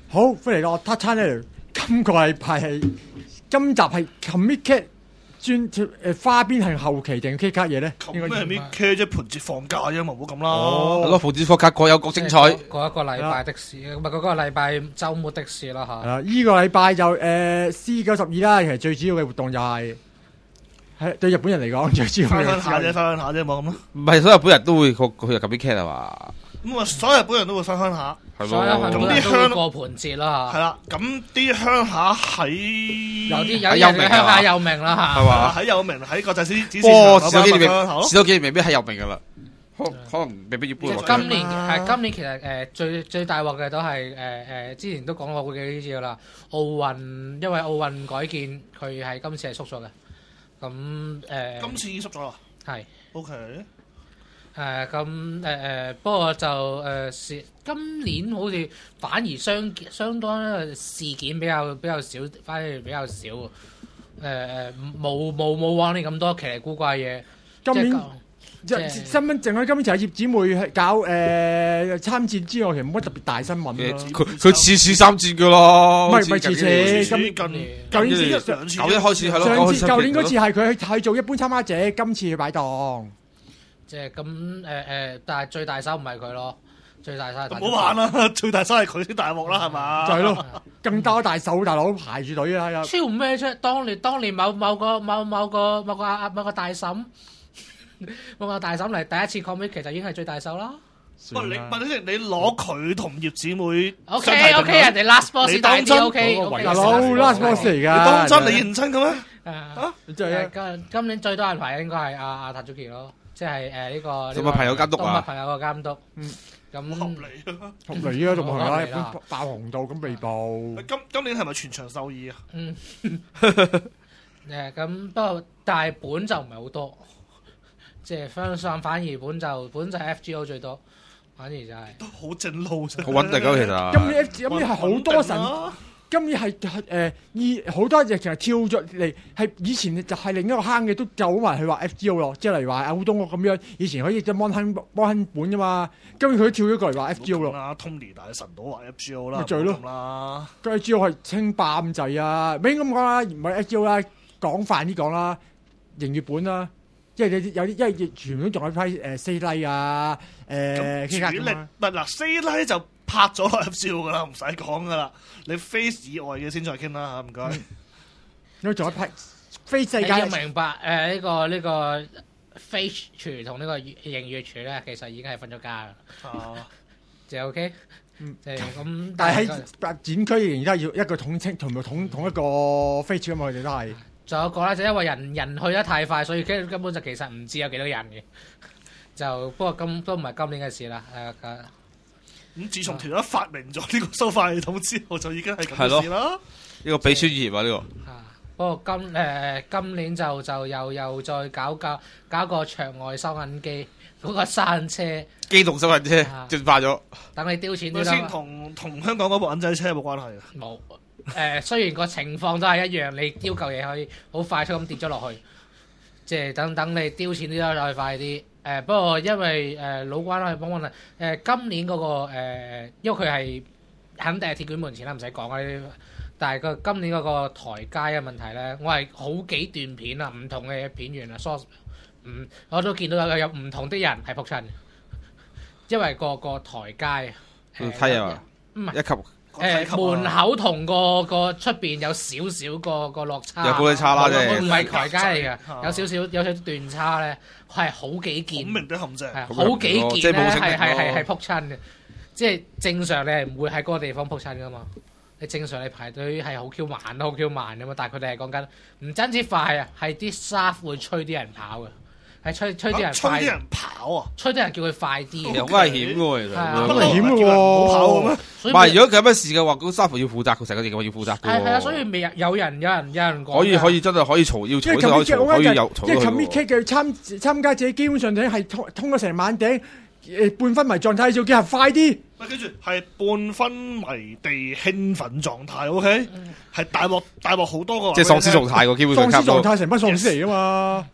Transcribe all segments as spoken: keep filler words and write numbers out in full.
好，歡迎嚟到 Talk Channel。今個禮拜係今集係 Comic Cat 專誒花邊係後期定 K 卡嘢咧？ 咩係 Comic Cat 啫？盤節放假啫嘛，唔好咁啦。 係咯，盤節放假各有各精彩。 嗰一個禮拜的事，唔係嗰個禮拜週末的事啦嚇。 係啦，依個禮拜就誒 C 九十二啦，其實最主要嘅活動就係係對日本人嚟講最主要嘅。 分享下啫，分享下啫，冇咁咯。 唔係所有日本人都會去去 Comic Cat 係嘛？ 咁啊，所有日本人都會分享下。 所有日本人都會過盤節啦嚇。 係啦，咁啲鄉下喺有啲有啲人鄉下有名啦嚇。 係嘛？ 喺有名喺國際市指不過試多幾年未， 試試多幾年未必係有名噶啦。可可能未必要搬落去。 今年係今年其實誒最最大鑊嘅都係誒誒之前都講過幾次噶啦，奧運因為奧運改建佢係今次係縮咗嘅，咁誒今次已經縮咗啦。 係 OK。 誒咁誒誒，不過就誒是今年好似反而相相當事件比較比較少，反而比較少誒誒冇冇冇往年咁多奇離古怪嘢。 今年即即新聞淨係今年就係葉姊妹係搞誒參戰之外，其實冇乜特別大新聞咯。 佢佢次次參戰噶咯， 唔係唔係次次咁近舊年先兩次， 九一開始係咯， 上次舊年嗰次係佢去去做一般參加者，今次去擺檔。 即係咁誒誒，但係最大手唔係佢咯，最大手係唔好玩啦！最大手係佢先大鑊啦，係嘛？ 就係咯，更加大手大佬排住隊啊！ 超咩啫？當年當年某某個某某個某個阿某個大嬸，某個大嬸嚟第一次 comic 其實已經係最大手啦。 喂，你問先，你攞佢同葉姊妹 O K O K， 人哋 last boss 大啲 O K， 大佬 last boss 嚟㗎， 你當真你認真嘅咩？ 啊， 即係今今年最多人排應該係阿阿塔祖奇咯。即係誒呢個動物朋友監督啊！ 動物朋友個監督，嗯，咁合理啊！ 合理啊！動物朋友日本爆紅到咁被捕。 今今年係咪全場獸醫啊？ 嗯，誒咁不過但係本就唔係好多，即係相反反而本就本就係 F G O 最多，反而就係都好正路啫， 好穩定咯，其實。 今年 F 今年係好多神。今年係誒以好多嘢其實跳咗嚟，係以前就係另一個坑嘅都走埋去話 F G O 咯，即係例如話歐東屋咁樣，以前可以隻摩亨摩亨本㗎嘛，今年佢都跳咗過嚟話 F G O 咯。 啦 Tony 大神都話 F G O 啦， 咪就係咯啦。 F G O 係清霸咁滯啊，唔應該咁講啦，唔係 F G O 啦，廣泛啲講啦，營業本啦，即係有啲有啲，因為全部都仲有批誒 C Line 啊，誒主力唔係嗱 C Line 就。拍咗落 F G O 噶啦，唔使講噶啦。你 Face 以外嘅先再傾啦嚇，唔該。 因為仲有一批 Face 世界要明白誒呢個呢個 Face 廚同呢個營業廚咧，其實已經係分咗家啦。哦，就 OK。嗯，誒咁， 但係喺展區仍然都係要一個統稱同埋統統一個 Face 啊嘛，佢哋都係。 仲有一個咧，就因為人人去得太快，所以根根本就其實唔知有幾多人嘅。就不過今都唔係今年嘅事啦，係啊。 咁自從條友發明咗呢個收費系統之後，就已經係咁嘅事啦。 呢個秘書業啊，呢個。 啊，不過今誒今年就就又又再搞搞搞個場外收銀機，嗰個山車。 機動收銀車進化咗。 等你丟錢啲啦。 先同同香港嗰部銀仔車有冇關係啊？ 冇。誒，雖然個情況都係一樣，你丟嚿嘢可以好快速咁跌咗落去，即係等等你丟錢啲都再快啲。誒、呃、不過因為誒、呃、老關係幫幫啦，誒今年嗰、那個、呃、因為佢係肯定係鐵捲門前啦，唔使講啦。但係個今年嗰個台階嘅問題咧，我係好幾段片啊，唔同嘅片源啊 source， 嗯，我都見到有有唔同的人係撲親，因為個個台階誒梯啊，唔係一級。 誒、呃、門口同個個出邊有少少個個落差， 有高低差啦，即係唔係台階嚟嘅，有少少有少少段差咧，係好幾件， 孔明的陷阱， 係好幾件咧，係係係係撲親嘅，即係正常你係唔會喺嗰個地方撲親噶嘛，你正常你排隊係好 Q 慢都好 Q 慢噶嘛，但係佢哋係講緊唔真止快啊，係啲 staff 會催啲人跑嘅。係吹吹啲人吹啲人跑啊！ 吹啲人叫佢快啲， 好危險嘅喎，其實好危險嘅喎， 唔好跑嘅咩？ 唔係，如果有乜事嘅話，咁 staff 要負責，佢成個嘢我要負責嘅。 係係啊，所以未有人有人有人講。 可以可以真係可以嘈，要嘈可以嘈，可以有嘈。 即係 Comic Cat 嘅參參加者基本上係通通咗成晚頂，誒半昏迷狀態，做幾下快啲。 喂，跟住係半昏迷地興奮狀態 ，OK，係大鑊大鑊好多個。 即係喪屍狀態喎，基本上。 喪屍狀態成班喪屍嚟㗎嘛。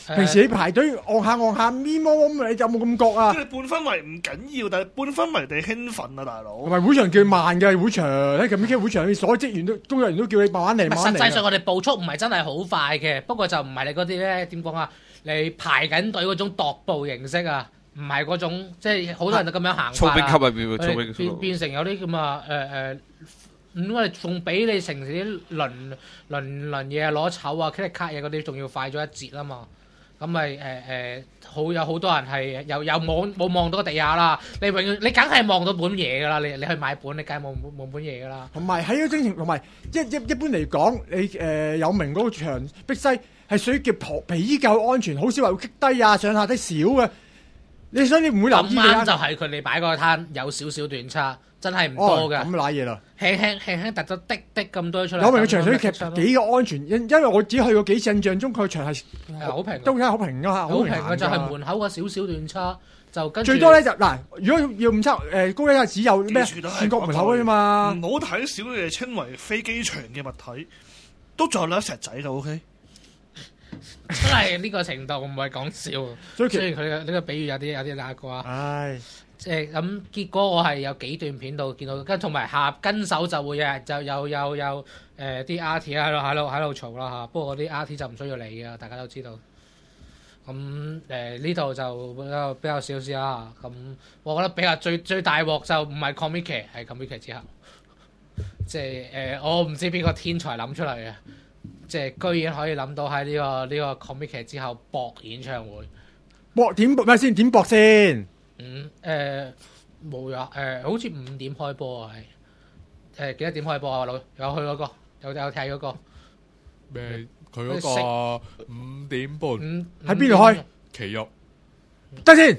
平時你排隊按下按下咪摸摸，你有冇咁覺啊即？係半氛圍唔緊要，但係半氛圍地興奮啊，大佬同。埋會場叫慢嘅會場，喺咁嘅會場，所有職員都工作人員都叫你慢慢嚟， 唔係慢慢嚟啊。 實際上我哋步速唔係真係好快嘅，不過就唔係你嗰啲咧點講啊？你排緊隊嗰種踱步形式啊，唔係嗰種即係好多人都咁樣行操法啊。 兵級啊，變佢操兵哋變級。 變成有啲咁啊誒誒，咁我哋仲比你城市啲輪輪輪嘢啊攞籌啊 credit card 嘢嗰啲仲要快咗一截啊嘛。咁咪誒誒好有好多人係又又望冇望到個地下啦，你永遠你梗係望到本嘢㗎啦，你你去買本你梗係望望本嘢㗎啦。 同埋喺個精神，同埋一一一般嚟講，你誒、呃、有名嗰個場碧西係屬於叫比較安全，好少話會棘低啊，上下低少嘅。你所以你唔會留咁意啱就係佢哋擺嗰個攤有少少斷差，真係唔哦多㗎， 咁賴嘢啦。 輕輕輕輕突咗滴滴咁多出嚟。 有名嘅場所其咁實幾個安全，因因為我只去過幾次，印象中佢場係係好平， 都係好平㗎， 好平嘅嘅就係門口個少少斷差，就跟住最多咧就嗱，如果要誤測誒高一只有咩記住都係轉角門口嘅啫嘛。 唔好睇小你哋稱為飛機場嘅物體，都仲有兩石仔㗎，OK？ 真係呢個程度唔係講笑。 所以其雖然佢嘅呢個比喻有啲有啲揦過啊， 唉， 即係咁結果我係有幾段片度見到，跟同埋下跟手就會日就有有有誒啲 R T 喺度喺度喺度嘈啦嚇，不過嗰啲 R T 就唔需要理嘅，大家都知道。咁誒呢度就比較比較少少啦。咁我覺得比較最最大鑊就唔係 Comic 係 Comic 之後，即係誒、呃、我唔知邊個天才諗出嚟嘅。即係居然可以諗到喺呢、這個呢、這個 comic 之後博演唱會， 搏點搏咩先？點搏先？ 嗯誒冇呀誒，好似五點開波啊，係誒幾多點開波啊？老有去嗰、那個，有有睇嗰、個咩？佢嗰個五點半五喺邊度開？ 奇肉， 得先。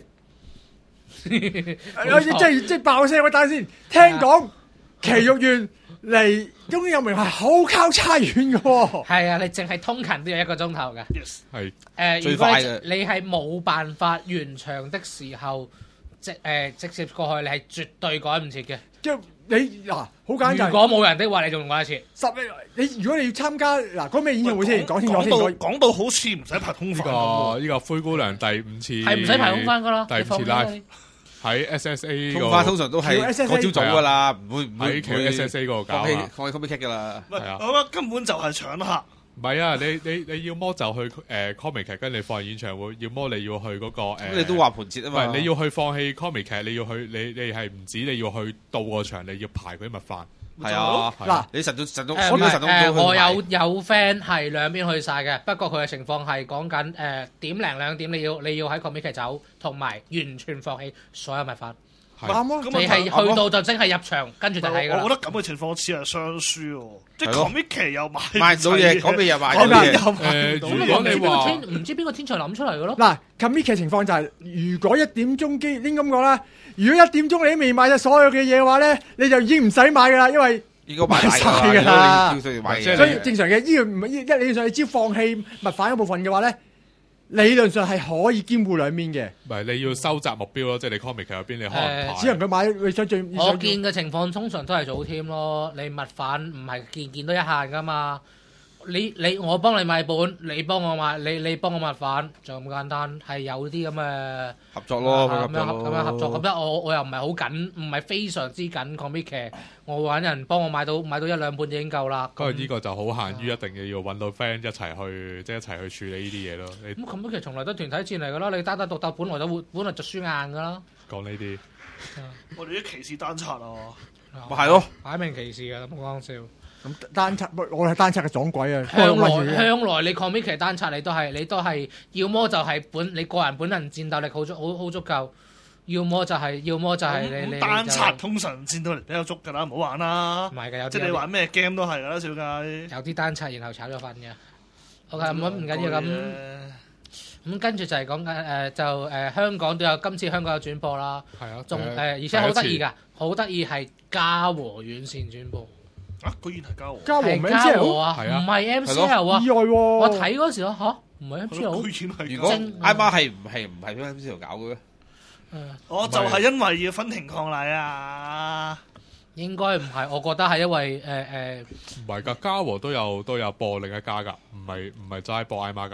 有即係即係爆聲，喂！等下先。聽講奇玉苑離中有名係好交叉遠嘅喎。 係啊，你淨係通勤都要一個鐘頭嘅。 Yes， 係誒， 最如果你快嘅你係冇辦法完場的時候，直誒直接過去，你係絕對趕唔切嘅。 即係你嗱，好簡單。 如果冇人的話，你仲趕得切。 十你如果你要參加嗱嗰咩演唱會先，講清楚先。 講到講講到好似唔使排通呢飯咁喎個呢個灰姑娘第五次係唔使排空翻噶啦， 第五次你放心啦 live 喺 S S A 通個花通常都係叫 S S A 嗰朝早噶啦，唔會唔會喺佢 S S A 嗰度搞放棄啊。 放棄 comic 噶啦。 唔係係啊我覺得根本就係搶客。 唔係啊，你你你要麼就去誒 comic 劇跟你放演唱會，要麼你要去嗰個誒。 咁你都話盤節啊唔嘛。 係你要去放棄 comic 劇，你要去你你係唔止你要去到個場，你要排嗰啲物飯。 係啊， 嗱你神到神到誒唔係我都神到誒，我有去有 friend 係兩邊去晒嘅，不過佢嘅情況係講緊誒點零兩點你要你要喺 comic 走，同埋完全放棄所有物法。 係啱啊！ 咁你係去到就真係入場，跟住就睇㗎啦。 我覺得咁嘅情況似係雙輸喎，即係係咯 comic 期又買買唔到嘢，嗰邊又買嗰邊到嘢。 又買唔到誒如嘢果你話天唔知邊個天才諗出嚟嘅咯？ 嗱 commit 嘅情況就係，如果一點鐘機應咁講啦，如果一點鐘你都未買晒所有嘅嘢嘅話咧，你就已經唔使買㗎啦，因為應該買晒買晒㗎啦如果你要買即係嘢所以正常嘅依個唔係一理論上，你只要放棄物販一部分嘅話咧，理論上係可以兼顧兩面嘅， 唔係你要收窄目標咯，即係你 comic 劇入邊你可能誒只能夠買你想最你我想見嘅情況通常都係早添咯，你物販唔係件件都一限噶嘛。你你我幫你買本，你幫我買，你你幫我物販，就咁簡單，係有啲咁嘅合作咯， 咁樣合作咁樣合作。咁樣我我又唔係好緊，唔係非常之緊 comic 劇，我揾人幫我買到買到一兩本已經夠啦。 不過咁呢個就好限於一定要要揾到 friend 一齊去，即係一齊去處理呢啲嘢咯。你咁 comic 劇從來都團體戰嚟噶啦，你單單獨鬥本來都會本來就輸硬噶啦。 講呢啲， 我哋啲歧視單刷啊！ 咪係咯， 擺明歧視㗎，冇講笑。 咁單測，我係單測嘅撞鬼啊！ 向來開個問向來你 comic 劇單刷你都係你都係，要麼就係本你個人本人戰鬥力好足好好足夠，要麼就係、要麼就係你你咁單刷就通常戰鬥力比較足㗎啦，唔好玩啦唔。係嘅，有即啲係你玩咩 game 都係㗎啦，小雞。 有啲單刷然後炒咗份嘅。OK，咁唔緊要咁咁跟住就係講緊誒就誒、呃、香港都有今次香港有轉播啦， 係啊， 仲誒、 誒呃而且好得意。 第一次㗎，好得意係嘉禾院線轉播， 啊，居然係交和。 嘉禾名係嘉之後禾啊， 係啊唔係 M C L 啊意，外喎！ 我睇嗰時候嚇唔係 M C L。 居然係如果交和。 挨媽係唔係唔係俾 M C 度搞嘅咩？ 我就係因為要分庭抗禮啊！ 應該唔係，我覺得係因為誒誒。 唔係㗎，嘉禾都有都有播另一家㗎，唔係唔係齋播 I 媽㗎。 係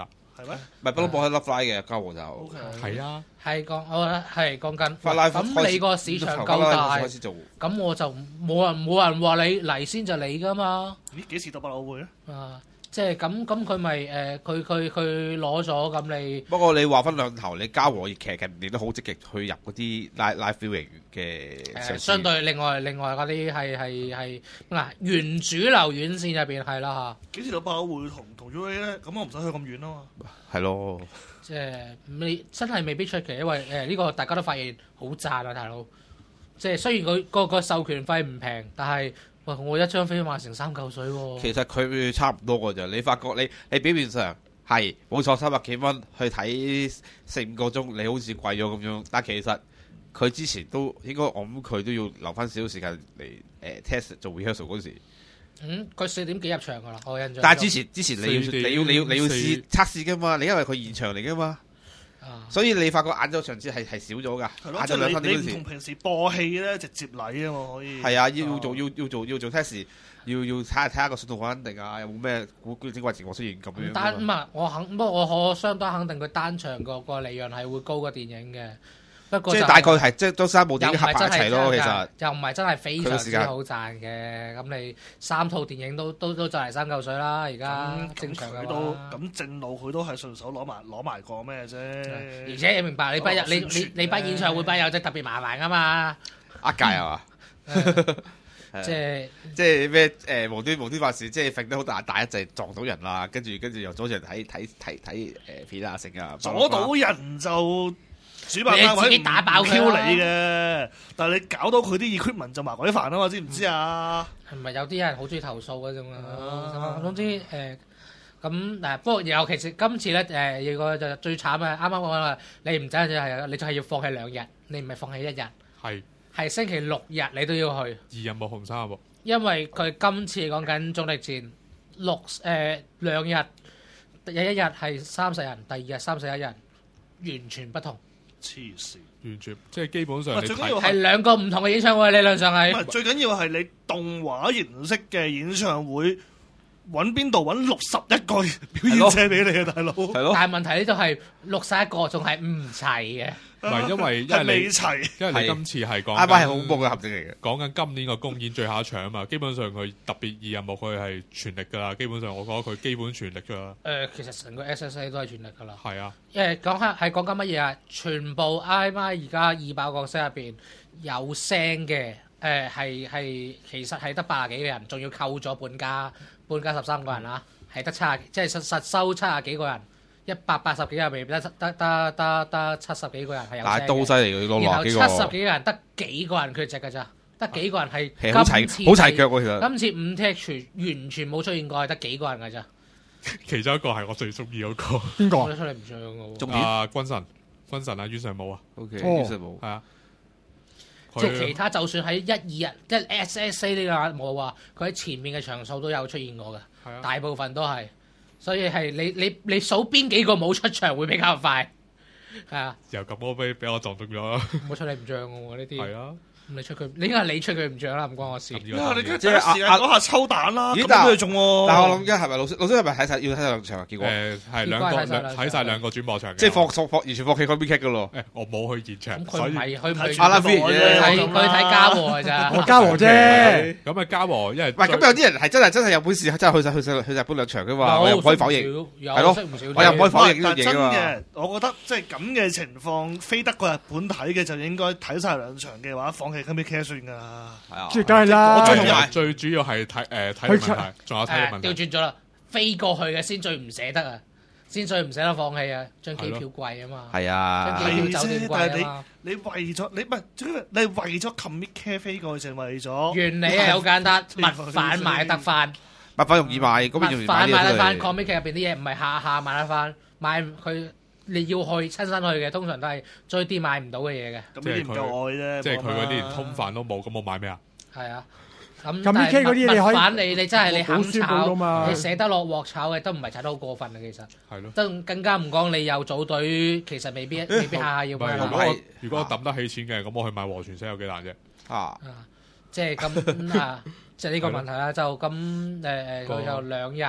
係咩？ 唔係不嬲播喺 Love Live 嘅嘉禾就 O K， 係啊， 係講，我覺得係講緊。 發拉咁你個市場夠大， 開始做， 咁我就冇人冇人話你嚟先就你噶嘛。 咦？幾時到百老匯咧？ 啊，即係咁咁佢咪誒佢佢佢攞咗咁你。 不過你話分兩頭，你嘉禾其實近年都好積極去入嗰啲 live live viewing 嘅誒、 嘗試相對另外另外嗰啲係係係嗱原主流院線入邊係啦幾時到百老匯同同 U A 咧？咁我唔使去咁遠啊嘛。 係咯， 嚇，即係你真係未必出奇，因為誒呢、呢個大家都發現好賺啊，大佬。即係雖然佢個個授權費唔平，但係喂我一張飛賣成三嚿水喎、 其實佢差唔多㗎咋。你發覺你你表面上係冇錯三百幾蚊去睇四五個鐘，你好似貴咗咁樣，但其實佢之前都應該我諗佢都要留翻少少時間嚟誒 test 做 rehearsal 嗰時。 嗯，佢四點幾入場㗎啦，我印象中。 但係之前之前你要四點你要你要你要四試測試㗎嘛，你因為佢現場嚟㗎嘛， 啊， 所以你發覺晏晝場次係係少咗㗎， 係咯， 晏晝兩即係三點嗰時你你唔同。平時播戲咧，直接嚟啊嘛，可以。 係啊，要要做要要做要做 test，要要睇下睇下個信號穩定啊，有冇咩古古精怪情況出現咁樣㗎單唔嘛。 係我肯，不過我可相當肯定佢單場個個利潤係會高過電影嘅。不過就即係大概係即係都三部電又唔影合係真係埋一齊咯，其真係實又唔係真係非常佢個時間之好賺嘅。咁你三套電影都都都就嚟三嚿水啦，而家咁正常嘅佢都話。 咁正路，佢都係順手攞埋攞埋個咩啫。 而且你明白，你班人你你你班演唱會班友仔特別麻煩噶嘛， 呃界係嘛？ 即係即係咩誒無端無端發事，即係揈得好大大一陣撞到人啦，跟住跟住又阻住人睇睇睇睇誒片啊成啊， 阻到人就主辦單你自己位唔打爆佢挑啦你嘅，但係你搞到佢啲 equipment 就麻鬼煩啊嘛，知唔知啊？ 係咪有啲人好中意投訴嗰種啊？ 啊總之誒咁嗱，不過尤其是今次咧誒，有個就最慘啊！啱啱講話你唔真係係，你就係要放棄兩日，你唔係放棄一日， 係係星期六日你都要去。 二有冇紅衫有冇？ 因為佢今次講緊總力戰六誒兩日，第一日係三十人，第二日三十一人，完全不同， 黐線！ 完全即係基本上你睇喂最緊要係兩個唔同嘅演唱會，理論上唔係係最緊要係你動畫形式嘅演唱會，揾邊度揾六十一個表演者俾你啊，大佬！ 係咯， 但係問題呢度係六十一個仲係唔齊嘅， 唔係因為因係為你未齊， 因為你係今次係講啱啱係緊恐怖嘅陷阱嚟嘅。 講緊今年個公演最後一場啊嘛，基本上佢特別二任務佢係全力㗎啦，基本上我覺得佢基本全力㗎啦， 誒其實成個 S S A 都係全力㗎啦。 係啊， 因為講下係講緊乜嘢啊？全部 I M I 而家二百個角色入邊有聲嘅，誒係係其實係得八十幾個人，仲要扣咗半加半加十三個人啦，係得七十，即係實實收七十幾個人，一百八十幾入邊得得得得得七十幾個人係有聲但係都好嘅。 犀利嘅，攞然後七落幾個十幾個人得幾個人缺席㗎咋？得幾個人係係好齊今次好齊腳喎，其實。 今次五踢全完全冇出現過，係得幾個人㗎咋？ 其中一個係我最中意嗰個邊個講得出嚟唔上嘅喎。 重點啊軍神軍神啊冤上武啊， O K， 哦其實冇。 係啊， 即係其佢他就算喺一二日，即係 S S A 呢個冇話，佢喺前面嘅場數都有出現過嘅， 係啊， 大部分都係，所以係你你你數邊幾個冇出場會比較快，係啊， 又咁我俾俾我撞中咗， 冇出你唔漲嘅喎呢啲， 係啊， 咁你出佢，你應該係你出佢唔漲啦，唔關我事。 咁。 哇！你跟住即係第一時間阿講下抽蛋啦，咁咦但係都要中喎。 但係我諗緊係咪老師老師係咪睇晒要睇晒兩場啊？結果誒係兩個應該係睇晒兩睇晒兩個轉播場嘅， 即係放放放完全放棄 copy cat 噶咯。 誒我冇去現場， 咁佢所以唔係佢唔係睇阿拉菲住我啫啫睇佢睇嘉禾㗎咋， 我嘉禾啫， 咁啊嘉禾，因為喂，咁有啲人係真係真係有本事，真係去晒去晒去日本兩場噶嘛，我又唔可以否認。 有係咯識唔少， 我又唔可以否認呢但真樣嘢㗎嘛。 嘅，我覺得即係咁嘅情況，飛得過日本睇嘅就應該睇晒兩場嘅話，放棄 Comic Care 算㗎啦。 係啊即係梗係啦我。最最最主要係睇誒體力問題，仲有體力誒問題。 調轉咗啦，飛過去嘅先最唔捨得啊，先最唔捨得放棄啊，張機票貴啊嘛。 係張啊機，票酒店貴啊嘛， 你為咗你唔係，主要你係為咗 Comic Care 飛過去，淨係為咗原理係好簡單， 係物販買得翻， 物品容易買，嗰物邊容易買販買得翻啲嘢。 comic 劇入邊啲嘢唔係下下買得翻，買佢你要去親身去嘅，通常都係追啲買唔到嘅嘢嘅， 咁呢啲唔夠愛啫。 即係佢嗰啲連冇通飯都冇，咁我買咩啊？ 係啊。咁咁 Mickey 嗰啲你可以物販你你真係你肯冇書報炒， 㗎嘛你捨得落鑊炒嘅都唔係炒得好過分啊，其實。 係咯。 更更加唔講你有組隊，其實未必未必下下要唔係， 買啦如果我係如果我抌得起錢嘅，咁我去買和泉社有幾難啫？ 啊， 啊，即係咁啊，即係呢個問題啦。就咁誒誒，佢個就兩日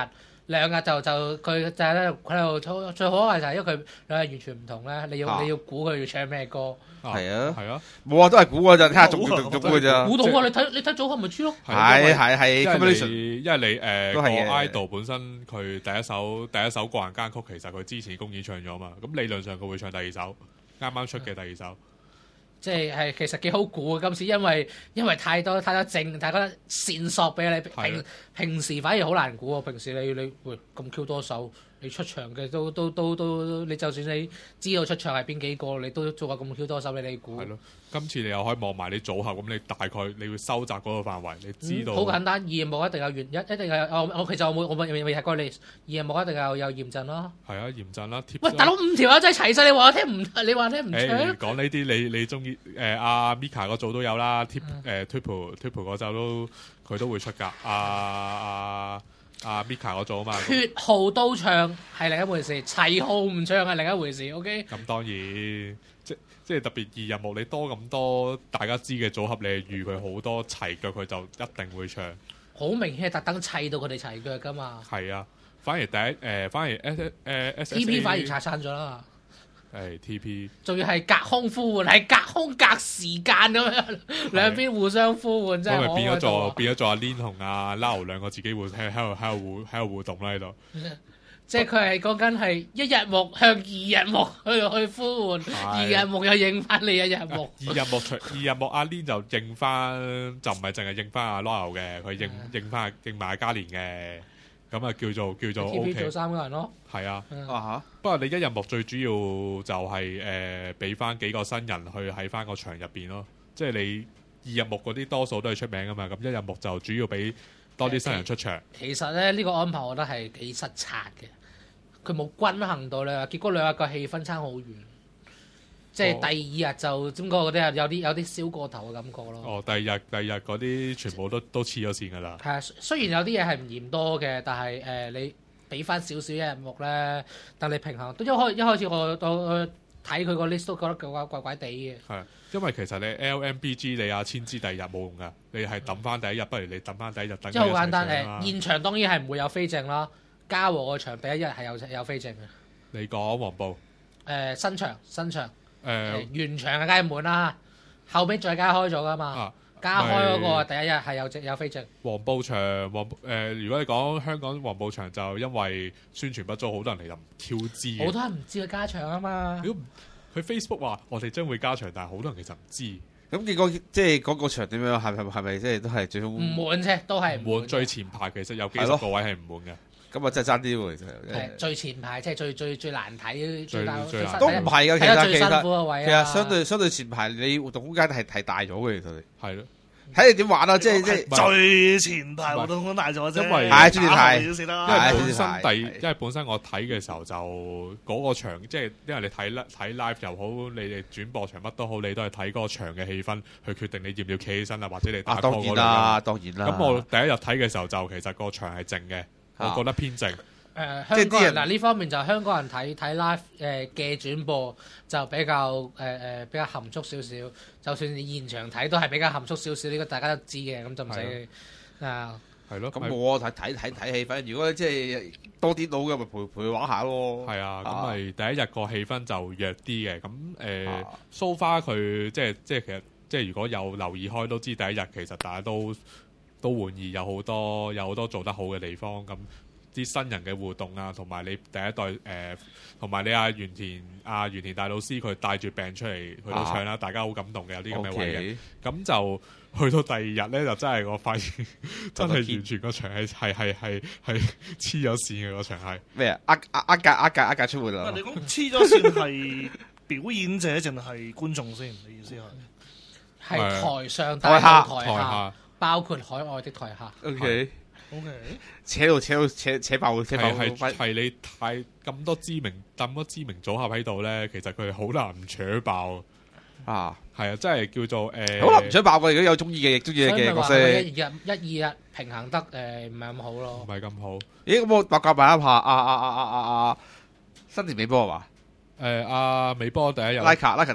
兩日就就佢就係咧，佢喺度最好嘅就係因為佢兩日完全唔同咧，你要、 啊你要估佢要唱咩歌， 係啊係啊， 冇啊，都係估㗎咋，睇下中唔中中嘅咋。 估到啊！你睇你睇組合咪知咯。 係係係因為 combination 你因為你誒個都係嘅 idol 本身佢第一首第一首個人間曲，其實佢之前公演唱咗嘛，咁理論上佢會唱第二首，啱啱出嘅第二首。 即係係其實幾好估啊！今次因為因為太多太多證，太多線索俾你。平平時反而好難估喎。平時你你喂咁 Q 多首，你出場嘅都都都都，你就算你知道出場係邊幾個，你都做下咁 Q 多首俾你估。 係咯，今次你又可以望埋你組合，咁你大概你會收窄嗰個範圍，你知道。 好、嗯、簡單，二任務一定有原一一定有我我其實我冇我未未睇過你二任務一定有有驗陣咯。 係啊，驗陣啦。 喂，大佬五條友仔齊晒，你話我聽唔？你話聽唔唱？ 誒講呢啲你你中意誒阿 Mika 嗰組都有啦 ，Tip 誒 Triple Triple 嗰組都佢都會出㗎。阿阿阿 Mika 嗰組啊嘛。 缺號都唱係另一回事，齊號唔唱係另一回事。OK。 咁當然即即係特別二任務，你多咁多大家知嘅組合，你係預佢好多齊腳，佢就一定會唱。 好明顯係特登砌到佢哋齊腳㗎嘛。 係啊，反而第一誒、呃，反而 S 誒 S T P 反而拆散咗啦。 係 T P， 仲要係隔空呼喚，係隔空隔時間咁樣，兩邊互相呼喚，真係咁咪變咗可做變咗做阿 Lin 同阿 Lau 兩個自己互喺喺度喺度互喺度互動啦喺度。 即係佢係講緊係一日木向二日木去去呼喚，二日木又應翻你一日木。 二日木除二日木阿 Lin 就應翻，就唔係淨係應翻阿 Lau 嘅，佢應應翻應埋阿嘉蓮嘅。咁啊叫做叫做 T P 做 OK， 三個人咯。 係啊。 嗯啊嚇！ 不過你一日幕最主要就係誒俾翻幾個新人去喺翻個場入邊咯，即係你二日幕嗰啲多數都係出名噶嘛，咁一日幕就主要俾多啲新人出場。 其實咧呢、呢個安排我覺得係幾失策嘅，佢冇均衡到咧，結果兩日個氣氛差好遠。即係第二日就點講嗰啲啊，有啲有啲燒過頭嘅感覺咯。 哦，第二日第二日嗰啲全部都都黐咗線㗎啦。 係啊，雖然有啲嘢係唔嫌多嘅，但係誒、呃、你俾翻少少一日目咧，但你平衡都一開一開始我我睇佢個 list 都覺得怪怪怪地嘅。 係，因為其實你 L M B G 你阿千之第二日冇用㗎，你係抌翻第一日，不如你抌翻第一日等。 即係好簡單誒、呃，現場當然係唔會有飛正啦。嘉禾個場第一日係有有飛正嘅。 你講黃埔？誒、 呃、新場新場。誒、 呃、 原場嘅梗係滿啦，後尾再加開咗噶嘛， 啊、 加開嗰個第一日係有有飛正。 黃埔場黃誒、呃，如果你講香港黃埔場，就因為宣傳不足，好多人嚟就唔 Q 知。 好多人唔知佢加場啊嘛。 如果佢 Facebook 話我哋將會加場，但係好多人其實唔知。 咁結果即係嗰個場點樣？係係係咪即係都係最終唔滿啫？都係唔滿。最前排其實有幾十個位係唔滿嘅。 咁啊，真係爭啲喎，其實係最前排，即係最最最難睇、最難最難都唔係㗎，其實最辛苦嘅位其實相對相對前排你活動空間係係大咗嘅，其實係咯， 睇你點玩啊！即係即係最前排活動空間大咗啫， 因為係最前排， 因為本身第因為本身我睇嘅時候就嗰個場，即係因為你睇睇 live 又好，你哋轉播場乜都好，你都係睇嗰個場嘅氣氛去決定你要唔要企起身啊，或者你打 call 嗰類。 當然啦，當然啦。 咁我第一日睇嘅時候就其實個場係靜嘅，我覺得偏靜。 誒、呃、香港人嗱呢方面就香港人睇睇 live 誒嘅轉播就比較誒誒、呃、比較含蓄少少，就算你現場睇都係比較含蓄少少，呢個大家都知嘅，咁就唔使啊。 係咯， 咁我睇睇睇睇氣氛，如果即係多啲佬嘅，咪陪陪佢玩下咯。 係啊，咁咪第一日個氣氛就弱啲嘅，咁誒 so far 佢即係即係其實即係如果有留意開都知，第一日其實大家都都滿意，有好多有好多做得好嘅地方咁。啲新人嘅互動啊，同埋你第一代誒，同、呃、埋你阿原田阿原田大老師佢帶住病出嚟去到唱啦，啊、大家好感動嘅，有啲咁嘅位嘅。咁 Okay. 就去到第二日咧，就真係我發現真係完全個場係係係係係黐咗線嘅，個場係咩啊？ 呃呃呃格呃格呃格出門啦！ 你講黐咗線係表演者定係觀眾先？你意思係係台上台下台下，包括海外的台下。 O K。 O K， 扯到扯到扯扯爆，扯爆係係係你太咁多知名咁多知名組合喺度咧，其實佢哋好難唔扯爆啊！ 係啊，真係叫做誒， 好難唔扯爆嘅。如果有中意嘅，亦中意嘅角色， 一日一二日平衡得誒唔係咁好咯， 唔係咁好。 咦？咁我八卦埋一下，阿阿阿阿阿阿新田美波係嘛？ 誒阿美波第一日， 拉卡拉卡第一日，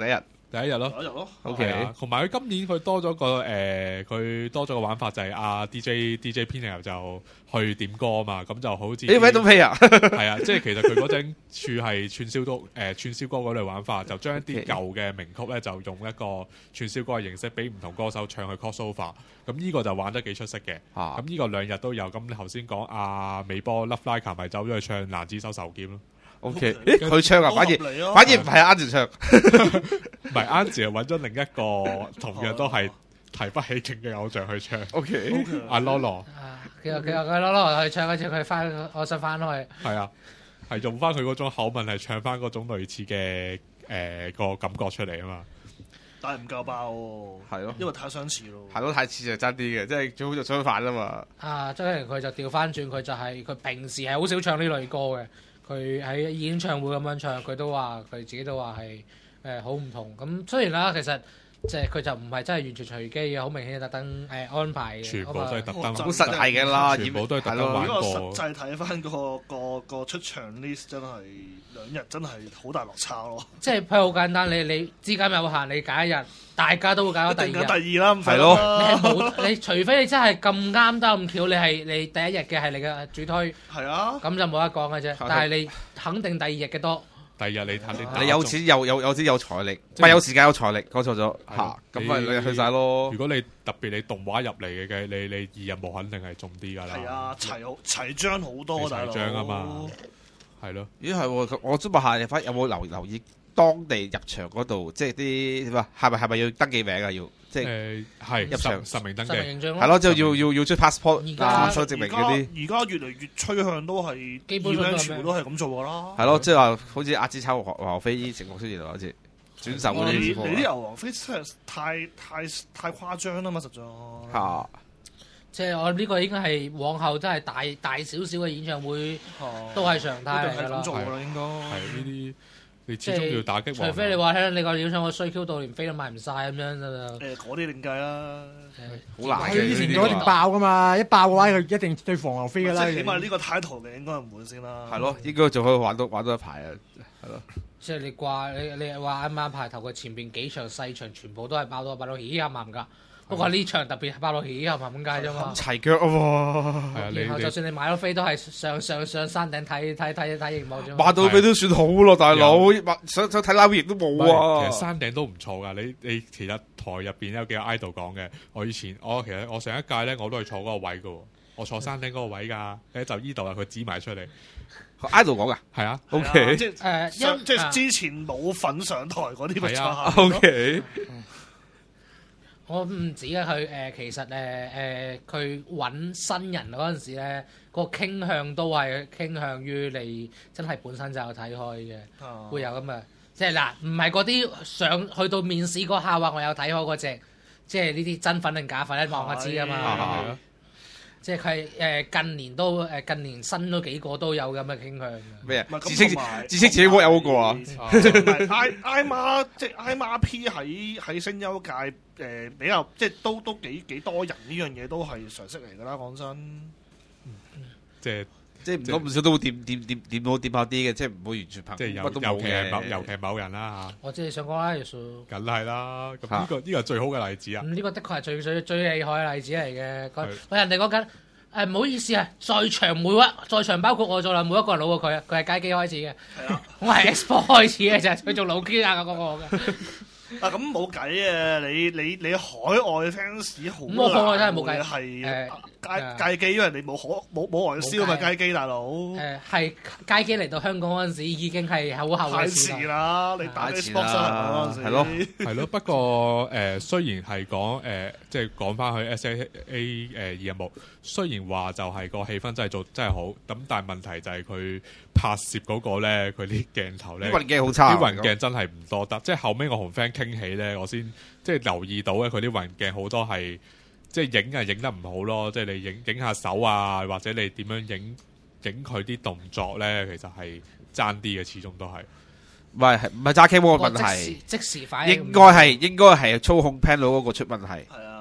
第一日咯。 第一日咯。 OK 係啊，同埋佢今年佢多咗個誒，佢、多咗個玩法就係阿 D J D J 編友就去點歌啊嘛，咁就好似誒 Random Play 啊， 係啊，即係其實佢嗰陣處係串燒歌誒、串燒歌嗰類玩法，就將一啲 Okay 舊嘅名曲咧，就用一個串燒歌嘅形式，俾唔同歌手唱去 crossover。咁呢個就玩得幾出色嘅。 啊咁呢個兩日都有。咁你頭先講阿美波 Love Like 咪走咗去唱男子手仇劍咯。 OK，誒佢唱啊，反而好合理啊反而唔係阿 Angie 唱， 唔係 Angie 係揾咗另一個同樣都係提不起勁嘅偶像去唱。 OK， 阿 Lolo 啊，其實其實佢攞攞去唱嗰隻，佢翻我想翻開。 係啊，係用翻佢嗰種口吻係唱翻嗰種類似嘅誒個感覺出嚟啊嘛。 但係唔夠爆喎。 係咯因為太相似咯。 係咯，太似就爭啲嘅，即係最好就相反啊嘛。 啊，周杰倫佢就調翻轉，佢就係、佢平時係好少唱呢類歌嘅。佢喺演唱會咁樣唱，佢都話佢自己都話係誒好唔同。咁雖然啦，其實即係佢就唔係真係完全隨機嘅，好明顯係特登誒安排嘅。 全部都係特登， 好好實係嘅啦， 全部都係特登係咯玩如果過實。際睇翻個個個出場 list 真係兩日真係好大落差咯。 即係譬如好簡單，你你資金有限，你揀一日，大家都會揀咗一定揀第二日。 第二啦，唔使係咯你啦係冇，你除非你真係咁啱得咁巧，你係你第一日嘅係你嘅主推， 係啊， 咁就冇得講嘅啫。但係你肯定第二日嘅多。 第二日你睇啊你你有錢有有有錢有財力，唔即係係有時間有財力，講錯咗係嚇，咁咪你你去晒咯如。果你特別你動畫入嚟嘅嘅，你你二日冇肯定係中啲㗎啦。 係啊，齊好齊張好多你大佬。 齊張啊嘛係咯。 咦係喎，我想問下，反有冇留留意當地入場嗰度，即係啲點啊？係咪係咪要登記名啊？要即係誒係入場實實名登記實名。認證咯。 係咯，即係要要要出 passport 而家啊，出證明嗰啲。 而家而家越嚟越趨向都係基本上都係 event 全部都係咁做噶啦。 係咯，即係話好似阿芝炒黃黃飛成個出現好似轉手嗰你你啲啲牛王飛真係太太太誇張啦嘛，實在。 嚇即係我呢個應該係往後真係大大少少嘅演唱會都係常一態嚟㗎啦定係咁。做噶啦，應該。 係呢啲你即始終要打擊係黃牛。 除非你話聽你個演唱會衰 Q 到連飛都賣唔晒咁樣就誒嗰啲另計啦。 好難佢以前嘅呢啲嗰啲爆噶嘛，一爆嘅話佢一定對防牛飛噶啦。 即係起碼呢個 title 嘅應該唔會先啦。 係咯，應該仲可以玩多玩多一排啊，係咯。 即係你掛你你話啱啱排頭嘅前邊幾場細場全部都係爆到爆到起冚冚㗎。不過呢場特別係爆到起冚冚咁解啫嘛。 齊腳啊喎， 係啊，你然後就你算你買咗飛都係上上上山頂睇睇睇睇熒幕啫嘛。 話到尾都算好咯，大佬。想想睇拉亦都唔冇係，其啊實。山頂都唔錯㗎。你你其實台入邊有幾個 idol 講嘅。我以前我其實我上一屆咧我都係坐嗰個位㗎喎。我坐山頂嗰個位㗎。誒就依度啊，佢指埋出嚟。 idol 講噶係啊。 ，O 係啊 K 誒， 即係因即係啊之前冇份上台嗰啲咪係啊就係 O K， 我唔止啊，佢誒、呃、其實誒誒佢揾新人嗰陣時咧，個傾向都係傾向於你真係本身就有睇開嘅， 啊會有咁嘅。即係嗱，唔係嗰啲上去到面試嗰下話我有睇開嗰只，即係呢啲真粉定假粉一望就知啊嘛。 係係啊。 即係佢誒近年都誒近年新嗰幾個都有咁嘅傾向嘅。 咩啊？ 唔係咁知識同埋知識自己 work 有嗰個啊？ 即係唔係 I I M A 即係 I M A P 喺喺聲優界誒、呃、比較即係都都幾幾多人呢樣嘢都係常識嚟㗎啦，講真。 即係即係唔多唔少都會掂掂掂掂到掂下啲嘅，即係唔會完全憑即係尤乜都冇尤其係某嘅。 尤其係某人啦我知你想講啦，耶穌。 嚇，梗係啦。咁嚇呢個呢個係最好嘅例子啊。 咁呢個的確係最最最厲害嘅例子嚟嘅。佢係喂人哋講緊誒唔好意思啊，在場每一在場包括我在內每一個人老過佢啊，佢係街機開始嘅， 係啊， 我係 Xbox 開始嘅就係佢做老機啊嗰個嘅。 啊咁冇計啊！你你你海外 fans 好咁我海外真係冇計係誒街街機，因為你冇可冇冇外銷嘛冇計街機大佬。 誒係街機嚟到香港嗰陣時已經係好後太嘅事遲啦。 啦！你打太遲 Xbox 啦嗰陣時係咯係咯，不過誒、呃、雖然係講誒，即係講翻去 S A A 誒二任務，雖然話就係個氣氛真係做真係好，咁但係問題就係佢拍攝嗰個咧，佢啲鏡頭咧， 啲運鏡好差， 啲運鏡真係唔多得。即係後尾我同 friend 傾起咧，我先即係留意到咧，佢啲運鏡好多係即係影啊影得唔好咯，即係你影影下手啊，或者你點樣影影佢啲動作咧，其實係爭啲嘅，始終都係。 唔係係唔係揸 cam 嗰個問即時題， 即時反應應該係應該係操控 panel 嗰個出問題。 係啊，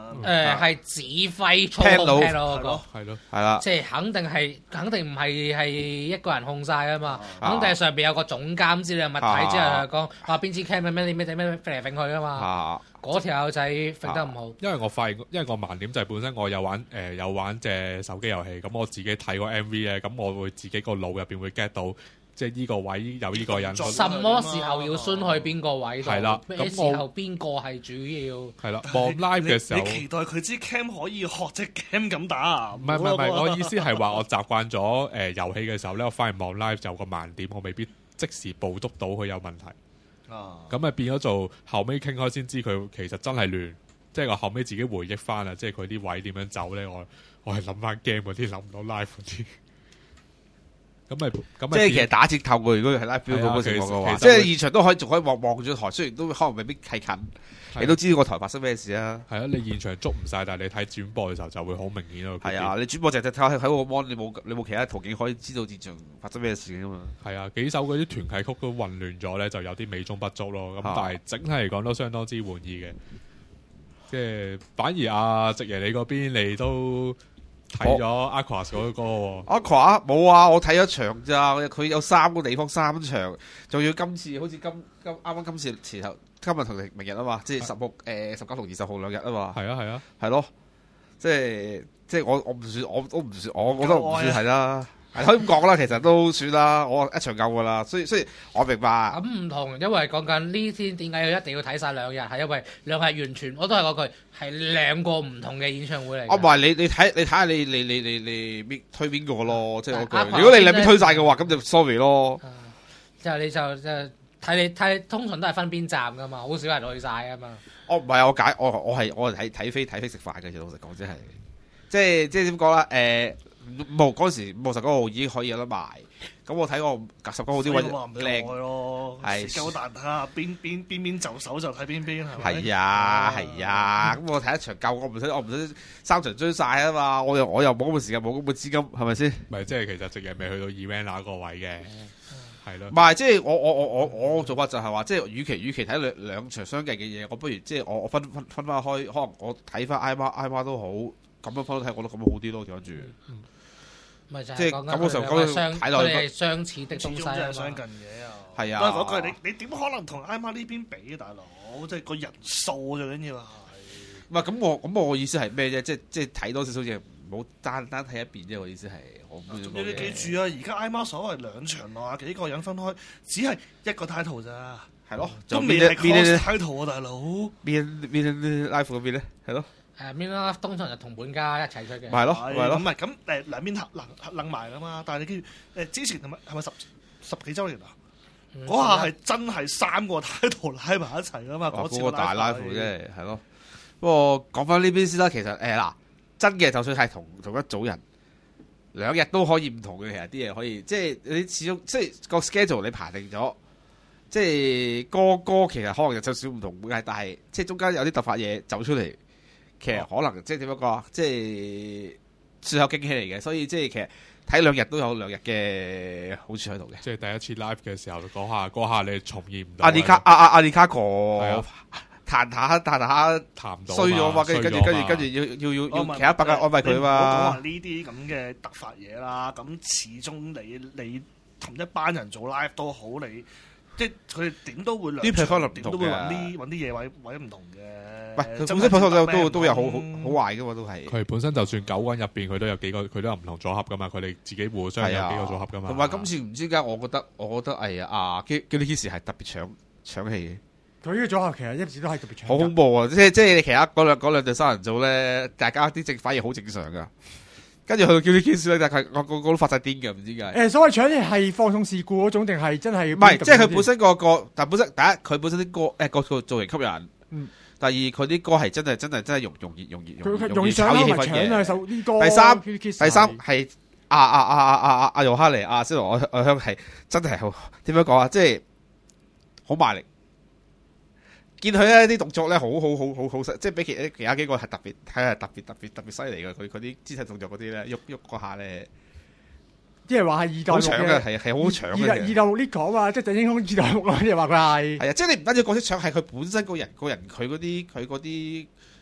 誒係指揮操控聽到 pad 咯嗰個。 係咯， 係啦， 即係肯定係，肯定唔係係一個人控晒啊嘛， 啊肯定係上邊有個總監之類嘅物體，之後佢講話邊支 cam 咩咩咩咩咩飛嚟飛去啊嘛， 啊嗰條友仔飛得唔好。 因為我發現，因為個盲點就係本身我有玩誒、呃、有玩隻手機遊戲，咁我自己睇個 M V 咧，咁我會自己個腦入邊會 get 到，即係呢個位有呢個人。 什麼時候要酸去邊個位度？ 係啦咩咁我時候邊個係主要？ 係啦，望 live 嘅時候， 你期待佢支 cam 可以學隻 cam 咁打啊？ 唔係唔係唔係，我意思係話我習慣咗誒遊戲嘅時候咧，我反而望 live 就有個盲點，我未必即時捕捉到佢有問題。 啊， 咁咪變咗做後尾傾開先知佢其實真係亂，即係我後尾自己回憶翻啊，即係佢啲位點樣走咧，我我係諗翻 game 嗰啲，諗唔到 live 嗰啲。咁咪咁咪即係其實打折扣嘅，如果係 live 表嗰個情況嘅話， 其實即係現場都可以仲可以望望住台，雖然都可能未必係近，你都知道個台發生咩事啊。 係啊，你現場捉唔晒，但係你睇轉播嘅時候就會好明顯咯。 係啊，你轉播就係睇喺喺個 mon，你冇你冇其他途徑可以知道現場發生咩事噶嘛。 係啊，幾首嗰啲團契曲都混亂咗咧，就有啲美中不足咯。咁啊但係整體嚟講都相當之滿意嘅。即係反而阿直爺你嗰邊你都睇咗 Aquas 嗰個喎。 阿華冇啊，我睇咗場咋，佢有三個地方三場，仲要今次好似今今啱啱今次前後今日同明日啊嘛，即係十六誒十九同二十號兩日啊嘛。 係啊係啊， 係咯，即係即係我我唔算我都唔算我我覺得唔算係啦，係可以咁講啦，其實都算啦，我一場夠噶啦，所以所以我明白。 咁唔同，因為講緊呢天點解要一定要睇晒兩日，係因為兩日完全我都係嗰句係兩個唔同嘅演唱會嚟嘅。 哦，唔係你你睇你睇下你你你你你邊推邊個咯，即係但係嗰句。如果你兩邊推晒嘅話，咁就 sorry 咯。 啊之後你就就睇你睇，通常都係分邊站噶嘛，好少人去晒啊嘛。 哦，唔係我解我我係我係睇睇飛睇飛食飯嘅，其實老實講即係，即係即係點講啦？誒，冇嗰陣時五十九號已經可以有得賣，咁我睇過十九號啲位話唔靚。 咯， 係時間好難睇下邊邊邊邊就手就睇邊邊係咪？ 係啊係啊，咁我睇一場夠，我唔使我唔使三場追晒啊嘛，我又我又冇咁嘅時間，冇咁嘅資金，係咪先？ 唔係即係其實直爺未去到 event 那個位嘅，係咯唔。係，即係我我我我我做法就係話，即係與其與其睇兩兩場相近嘅嘢，我不如即係我我分分分翻開，可能我睇翻 I M A I M A 都好，咁樣分都睇，我覺得咁樣好啲咯，調翻轉。 咪就即係係講緊感覺上佢兩個相睇落去佢哋係相似的東西始終真係啊嘛。 相近嘅啊。 係啊都係嗰句，你你點可能同 I M A 呢邊比啊，大佬？即係個人數最緊要係。 唔係咁我咁我意思係咩啫？即係即係睇多少少嘢，唔好單單睇一邊啫。我意思係我唔仲要你記住啊！而家 I M A 所謂兩場內幾個人分開，只係一個 title 咋， 係咯， 都就未係邊咧 cross title 啊，大佬。 邊邊 live 嗰邊咧，係咯， 誒 m i n 通常就同本家一齊出嘅。 咪係咯， 係咪係咯咁。咪咁誒兩邊合楞楞埋噶嘛？但係你記住誒之前係咪係咪十十幾週年啊？ 嗯嗰下係真係三個 title 拉埋一齊噶嘛？ 哇！ 嗰次嗰個大 live 係啫，係咯。不過講翻呢邊先啦，其實誒嗱，真嘅就算係同同一組人，兩日都可以唔同嘅。其實啲嘢可以，即係你始終即係個 schedule 你排定咗，即係歌歌其實可能有少少唔同嘅，但係即係中間有啲突發嘢走出嚟，其實可能即係點樣講啊？即係最有驚喜嚟嘅，所以即係其實睇兩日都有兩日嘅好處喺度嘅。 即係第一次 live 嘅時候，嗰下嗰下你重現唔到。 阿尼卡阿阿阿尼卡哥係啊彈下彈下談唔到衰咗嘛，跟住跟住跟住跟住要要要要其他百嘅安慰佢啊唔好講話嘛。 呢啲咁嘅突發嘢啦，咁始終你你同一班人做 live 都好，你即係佢哋點都會兩啲 performance 點都會唔同嘅揾啲揾啲嘢位位唔同嘅。 喂，佢真係本身 performance 都咩都都有好好咁好壞噶嘛，都係。 佢本身就算九個人入邊，佢都有幾個，佢都有唔同組合噶嘛。佢哋自己互相有幾個組合噶嘛。 同埋今次唔知點解，我覺得我覺得係啊，Gilly Kiss 係特別搶搶戲嘅。 佢呢個組合其實一直都係特別搶。 好恐怖啊！即係即係你其他嗰兩嗰兩對三人組咧，大家啲正反而好正常噶。跟住去到 Gilly Kiss 咧，但係我個個都發晒癲嘅，唔知點解。 誒，所謂搶嘢係放縱事故嗰種，定係真係？ 唔係，即係佢本身個個，但本身第一佢本身啲歌誒個個造型吸引。 嗯。 第二佢啲歌係真係真係真係容容易容易容易佢容易容易上啦，咪炒熱氣氛嘅。 搶啊首啲歌。 第三 Gilly Kiss 第三係係阿阿阿阿阿阿阿容哈尼阿斯羅愛愛香係真係好點樣講啊？即係好賣力。見佢咧啲動作咧好好好好好即係比其其他幾個係特別睇下特別特別特別犀利嘅。佢佢啲肢體動作嗰啲咧，喐喐嗰下咧， 啲人話係二代好目搶嘅，係係好搶二代二嘅。 代目呢個啊嘛，即係鄭英雄二代目啦，啲人話佢係。 係啊，即係你唔單止角色搶，係佢本身個人個人佢嗰啲佢嗰啲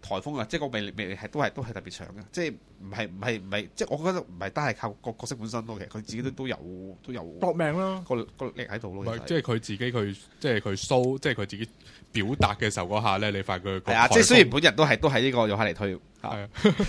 颱風啊，即係個魅力魅力係都係都係特別強嘅，即係唔係唔係唔係，即係我覺得唔係單係靠個角色本身咯，其實佢自己都都有都有搏命咯。 個個力喺度咯。 唔係，即係佢自己佢即係佢 show，即係佢自己表達嘅時候嗰下咧，你發覺佢係啊，即係雖然本人都係都係呢個有下嚟推， 係啊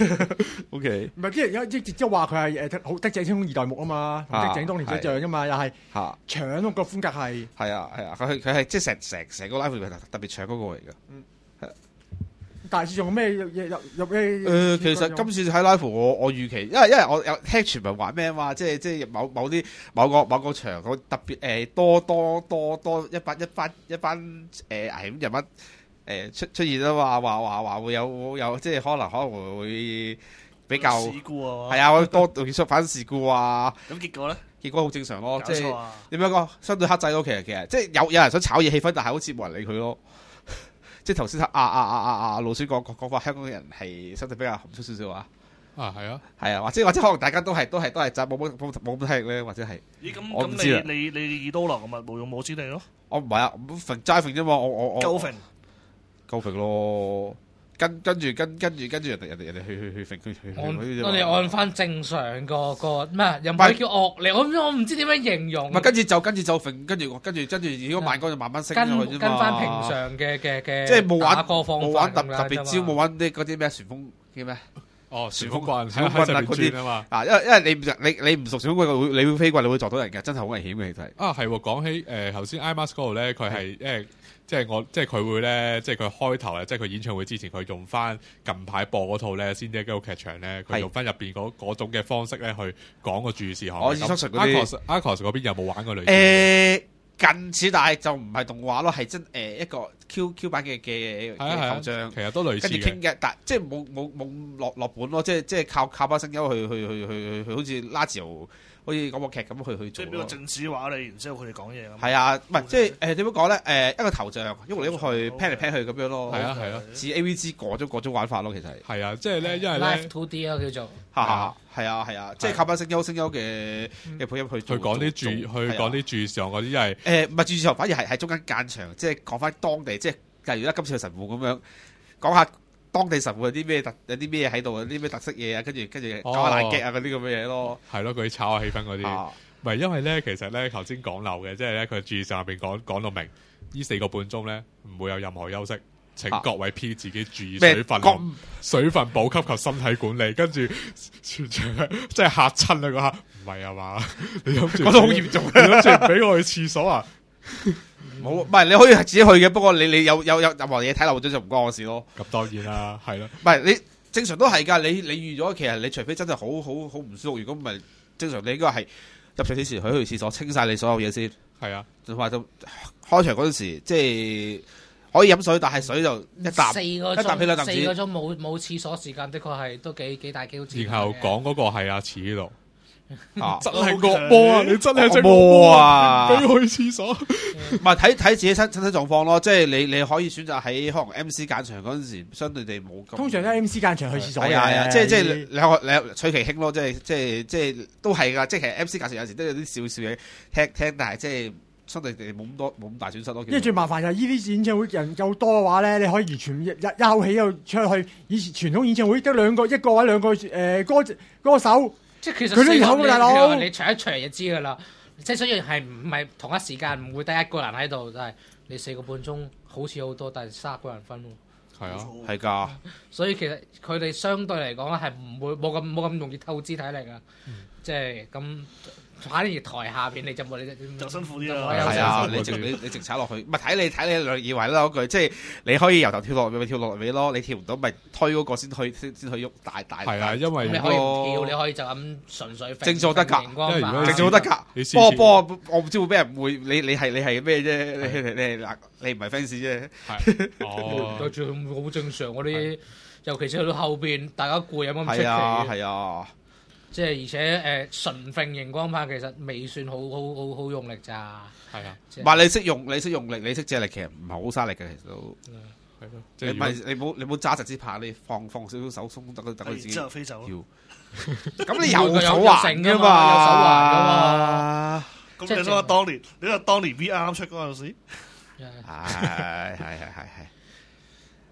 ，OK 唔係啲人而家即即係話佢係誒好德井青空二代目啊嘛，同啊德井當年一樣啫嘛，又係嚇， 搶咯個風格係。 係啊係啊，佢佢係即係成成成個 live 裏面特別搶嗰個嚟㗎。 大致仲有咩有有有咩？ 誒，其實今次喺 live 我我預期，因為因為我有聽傳聞話咩啊嘛，即係即係某某啲某個某個場個特別誒多多多多一班一班一班誒危險人物誒出出現啊嘛，話話話會有有即係可能可能會比較事故啊， 係啊，多會出反事故啊， 咁結果咧， 結果好正常咯，即係搞錯啊！ 點樣講相對克制咯，其實其實即係有有人想炒熱氣氛，但係好似冇人理佢咯。即係頭先啊啊啊啊啊老師講講話香港人係相對比較含蓄少少啊， 啊係啊， 係啊，或者或者可能大家都係都係都係冇冇冇冇乜體力咧，或者係咦咁我唔知啊咁你你你二刀流咁咪無用武之地咯， 我唔係啊，揈齋揈啫嘛，我我我夠揈夠揈咯，跟跟住跟跟住跟住人哋人哋人哋去去去揈去去按嗰啲啫我哋嘛按翻正常個個咩？又唔可以叫惡劣，我唔我唔知點樣形容唔。係跟住就跟住就揈，跟住跟住跟住如果慢歌就慢慢升跟上去啫嘛跟翻平常嘅嘅嘅， 即係冇玩打歌方法冇玩特咁樣特別招， 啫嘛冇玩啲嗰啲咩旋風叫咩？ 哦旋風旋風棍旋風喺喺上面棍啊嗰啲轉啊嘛。 啊，因為因為你唔你你唔熟旋風棍，會你會飛棍，你會撞到人嘅，真係好危險嘅，其實係。 啊，係喎！講起誒頭先 IMAX 嗰度咧，佢係因為即係我即係佢會咧，即係佢開頭咧，即係佢演唱會之前，佢用翻近排播嗰套咧《仙姐基佬劇場》咧，佢係用翻入邊嗰嗰種嘅方式咧去講個注意事項。 我咁 instruction 嗰啲 Arcos Arcos 嗰邊有冇玩過類似？ 誒近似，但係就唔係動畫咯，係真誒一個 Q Q 版嘅嘅係啊係啊嘅頭像， 其實都類似嘅。 跟住傾嘅，但即係冇冇冇落落本咯，即係即係靠靠把聲優去去去去去，好似拉字豪好似廣播劇咁去去做咯。 即係俾個正史話你，然之後佢哋講嘢咁。 係啊，唔係即係誒點樣講咧？誒一個頭像喐嚟喐去，pan 嚟 pan 去咁樣咯。 係啊係啊， 似 A V G 嗰種嗰種玩法咯，其實係。 係啊，即係咧，因為 Live 咧， two D 咯叫做。 哈哈，係啊係啊，即係靠把聲優聲優嘅嘅配音去做去講啲注， 做去係啊講啲注意事項嗰啲，因為誒唔係注意事項，反而係喺中間間場，即係講翻當地，即係例如咧今次嘅神戶咁樣講下當地神戶有啲咩特有啲咩喺度，有啲咩特色嘢啊，跟住跟住搞下爛劇啊嗰啲咁嘅嘢咯。 係咯，嗰啲炒下氣氛嗰啲。 啊， 唔係因為咧，其實咧頭先講漏嘅，即係咧佢注意事項入邊講講到明，呢四個半鐘咧唔會有任何休息。請各位 P 自己注意咩水分、 咁水分補給及身體管理，跟住全場即係嚇親啦嗰下，唔係啊嘛？你諗住講得好嚴重， 你諗住唔俾我去廁所啊？ 冇唔係你可以自己去嘅，不過你你有有有任何嘢睇漏咗就唔關我事咯。 咁當然啦，係咯， 唔係你正常都係㗎，你你預咗其實你除非真係好好好唔舒服，如果唔係正常你應該係入場之前去去廁所清晒你所有嘢先， 係啊， 同埋就開場嗰陣時即係。可以飲水，但係水就一啖四個一啖起兩鐘， 啖止四個鐘冇冇廁所時間，的確係都幾幾大機會。 然後講嗰個係阿慈呢度， 啊！ 真係惡魔啊！你真係隻惡魔魔啊俾我去廁所。 唔係睇睇自己身身體狀況咯，即係你你可以選擇喺可能 M C 間場嗰陣時，相對地冇咁。 通常都係 M C 間場去廁所嘅， 係啊係啊，即係即係兩個兩取其輕咯，即係即係即係都係㗎，即係其實 M C 間場有時都有啲少少嘢聽聽，但係即係。相對地冇咁多冇咁大損失咯。 因為最麻煩就係呢啲演唱會人夠多嘅話咧，你可以完全一一口氣又出去。以前傳統演唱會得兩個一個或者兩個誒、呃、歌歌手， 即係其實佢都有㗎大佬你除一除就知㗎啦。即係雖然係唔係同一時間，唔會得一個人喺度，但係你四個半鐘好似好多，但係三個人分喎。 係啊， 係㗎。 所以其實佢哋相對嚟講係唔會冇咁冇咁容易透支體力㗎。 嗯、 即係咁。反而台下邊你就冇你就辛苦啲啦。 係啊，你直你你直踩落去，唔係睇你睇你兩以為啦嗰句，即係你可以由頭跳落咪跳落尾咯，你跳唔到咪推嗰個先推先先去喐大大。 係啊，因為你可以唔跳，你可以就咁純粹正做得㗎， 因為如果正做得㗎。波波我唔知會俾人誤會，你你係你係咩啫？你你你嗱你唔係 fans 啫。 係哦， 對住好正常嗰啲，尤其是去到後邊大家攰有冇咁出奇？ 係啊係啊。 即係而且誒純揈熒光棒其實未算好好好好用力咋， 係啊， 唔係你識用你識用力你識借力，其實唔係好嘥力嘅，其實都係咯。 你唔係你冇你冇揸實支拍，你放放少少手鬆得得佢自己之後飛走。 咁你有手環㗎嘛？ 有手環㗎嘛？ 咁你諗下當年，你諗當年 V R 啱出嗰陣時， 係係係係係。